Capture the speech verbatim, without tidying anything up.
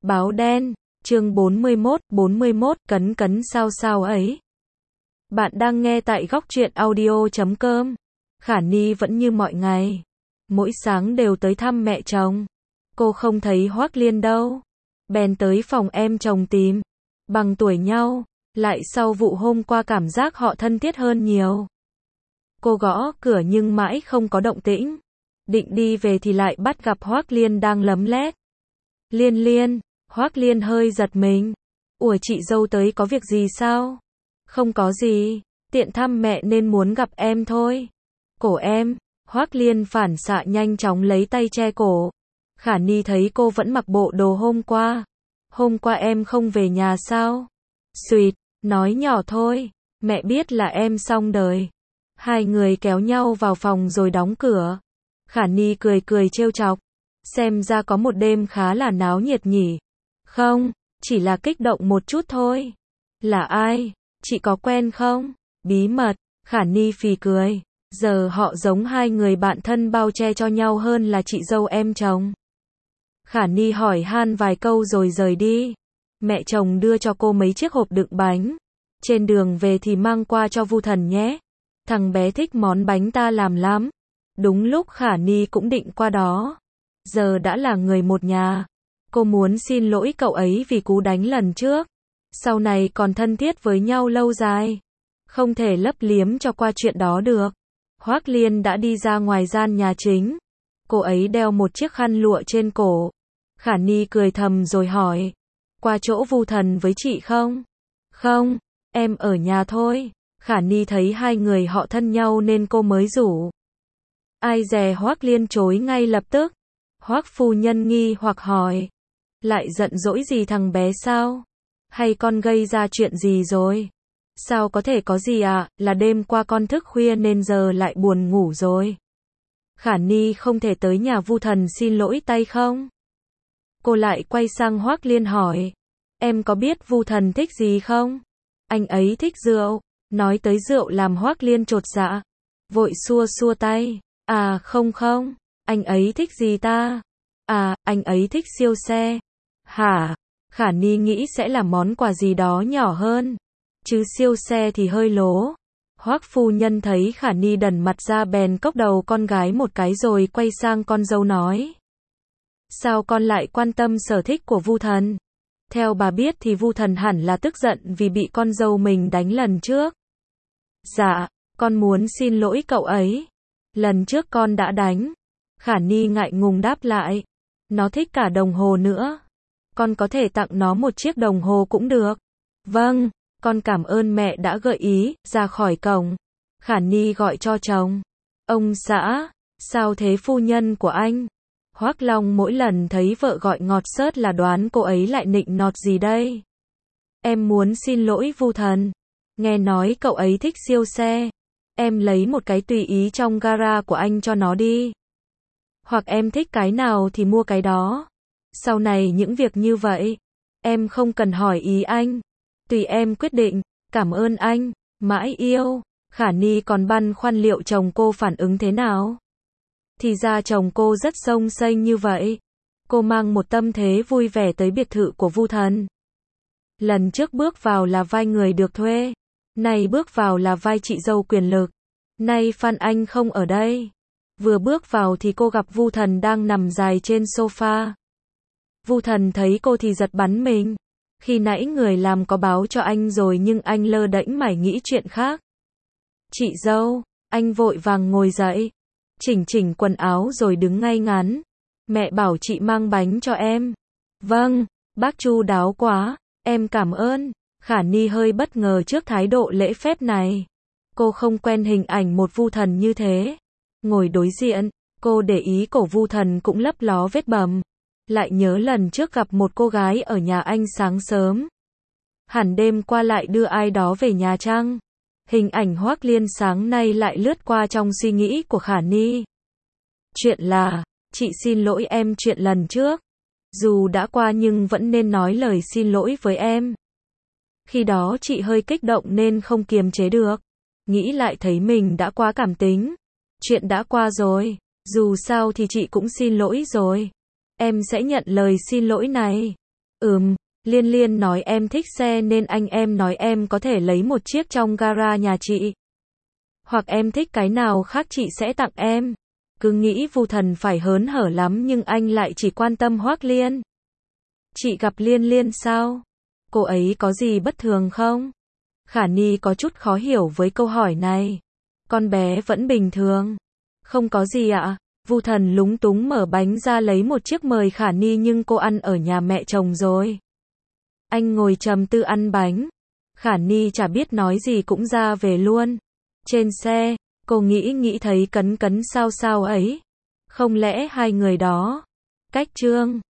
Báo đen, chương bốn mươi mốt, bốn mươi mốt, cấn cấn sao sao ấy. Bạn đang nghe tại góc truyện audio chấm com. Khả Ni vẫn như mọi ngày. Mỗi sáng đều tới thăm mẹ chồng. Cô không thấy Hoác Liên đâu. Bèn tới phòng em chồng tìm. Bằng tuổi nhau, lại sau vụ hôm qua cảm giác họ thân thiết hơn nhiều. Cô gõ cửa nhưng mãi không có động tĩnh. Định đi về thì lại bắt gặp Hoác Liên đang lấm lét. Liên Liên, Hoác Liên hơi giật mình. Ủa chị dâu tới có việc gì sao? Không có gì, tiện thăm mẹ nên muốn gặp em thôi. Cổ em, Hoác Liên phản xạ nhanh chóng lấy tay che cổ. Khả Ni thấy cô vẫn mặc bộ đồ hôm qua. Hôm qua em không về nhà sao? Xuyệt, nói nhỏ thôi, mẹ biết là em xong đời. Hai người kéo nhau vào phòng rồi đóng cửa. Khả Ni cười cười trêu chọc. Xem ra có một đêm khá là náo nhiệt nhỉ. Không, chỉ là kích động một chút thôi. Là ai? Chị có quen không? Bí mật, Khả Ni phì cười. Giờ họ giống hai người bạn thân bao che cho nhau hơn là chị dâu em chồng. Khả Ni hỏi han vài câu rồi rời đi. Mẹ chồng đưa cho cô mấy chiếc hộp đựng bánh. Trên đường về thì mang qua cho Vu Thần nhé. Thằng bé thích món bánh ta làm lắm. Đúng lúc Khả Ni cũng định qua đó. Giờ đã là người một nhà. Cô muốn xin lỗi cậu ấy vì cú đánh lần trước. Sau này còn thân thiết với nhau lâu dài. Không thể lấp liếm cho qua chuyện đó được. Hoác Liên đã đi ra ngoài gian nhà chính. Cô ấy đeo một chiếc khăn lụa trên cổ. Khả Ni cười thầm rồi hỏi. Qua chỗ Vu Thần với chị không? Không, em ở nhà thôi. Khả Ni thấy hai người họ thân nhau nên cô mới rủ. Ai dè Hoác Liên chối ngay lập tức. Hoác phu nhân nghi hoặc hỏi. Lại giận dỗi gì thằng bé sao? Hay con gây ra chuyện gì rồi? Sao có thể có gì ạ? À? Là đêm qua con thức khuya nên giờ lại buồn ngủ rồi. Khả Ni không thể tới nhà Vu Thần xin lỗi tay không? Cô lại quay sang Hoác Liên hỏi. Em có biết Vu Thần thích gì không? Anh ấy thích rượu. Nói tới rượu làm Hoác Liên chột dạ. Vội xua xua tay. À không không. Anh ấy thích gì ta? À, anh ấy thích siêu xe. Hả? Khả Ni nghĩ sẽ là món quà gì đó nhỏ hơn. Chứ siêu xe thì hơi lố. Hoác phu nhân thấy Khả Ni đần mặt ra bèn cốc đầu con gái một cái rồi quay sang con dâu nói. Sao con lại quan tâm sở thích của Vu Thần? Theo bà biết thì Vu Thần hẳn là tức giận vì bị con dâu mình đánh lần trước. Dạ, con muốn xin lỗi cậu ấy. Lần trước con đã đánh. Khả Ni ngại ngùng đáp lại. Nó thích cả đồng hồ nữa. Con có thể tặng nó một chiếc đồng hồ cũng được. Vâng, con cảm ơn mẹ đã gợi ý. Ra khỏi cổng, Khả Ni gọi cho chồng. Ông xã, sao thế phu nhân của anh? Hoác Long mỗi lần thấy vợ gọi ngọt xớt là đoán cô ấy lại nịnh nọt gì đây. Em muốn xin lỗi Vu Thần. Nghe nói cậu ấy thích siêu xe. Em lấy một cái tùy ý trong gara của anh cho nó đi. Hoặc em thích cái nào thì mua cái đó. Sau này những việc như vậy, em không cần hỏi ý anh. Tùy em quyết định. Cảm ơn anh. Mãi yêu. Khả Ni còn băn khoăn liệu chồng cô phản ứng thế nào. Thì ra chồng cô rất xông xênh như vậy. Cô mang một tâm thế vui vẻ tới biệt thự của Vu Thần. Lần trước bước vào là vai người được thuê. Nay bước vào là vai chị dâu quyền lực. Nay Phan Anh không ở đây. Vừa bước vào thì cô gặp Vu Thần đang nằm dài trên sofa. Vu Thần thấy cô thì giật bắn mình. Khi nãy người làm có báo cho anh rồi nhưng anh lơ đễnh mải nghĩ chuyện khác. Chị dâu, anh vội vàng ngồi dậy. Chỉnh chỉnh quần áo rồi đứng ngay ngắn. Mẹ bảo chị mang bánh cho em. Vâng, bác chu đáo quá, em cảm ơn. Khả Ni hơi bất ngờ trước thái độ lễ phép này. Cô không quen hình ảnh một Vu Thần như thế. Ngồi đối diện, cô để ý cổ Vu Thần cũng lấp ló vết bầm. Lại nhớ lần trước gặp một cô gái ở nhà anh sáng sớm. Hẳn đêm qua lại đưa ai đó về nhà chăng? Hình ảnh Hoác Liên sáng nay lại lướt qua trong suy nghĩ của Khả Ni. Chuyện là, chị xin lỗi em chuyện lần trước. Dù đã qua nhưng vẫn nên nói lời xin lỗi với em. Khi đó chị hơi kích động nên không kiềm chế được. Nghĩ lại thấy mình đã quá cảm tính. Chuyện đã qua rồi. Dù sao thì chị cũng xin lỗi rồi. Em sẽ nhận lời xin lỗi này. Ừm, Liên Liên nói em thích xe nên anh em nói em có thể lấy một chiếc trong gara nhà chị. Hoặc em thích cái nào khác chị sẽ tặng em. Cứ nghĩ Vu Thần phải hớn hở lắm nhưng anh lại chỉ quan tâm Hoác Liên. Chị gặp Liên Liên sao? Cô ấy có gì bất thường không? Khả Ni có chút khó hiểu với câu hỏi này. Con bé vẫn bình thường. Không có gì ạ. Vu Thần lúng túng mở bánh ra lấy một chiếc mời Khả Ni nhưng cô ăn ở nhà mẹ chồng rồi. Anh ngồi trầm tư ăn bánh. Khả Ni chả biết nói gì cũng ra về luôn. Trên xe, cô nghĩ nghĩ thấy Cấn Cấn sao sao ấy. Không lẽ hai người đó cách chương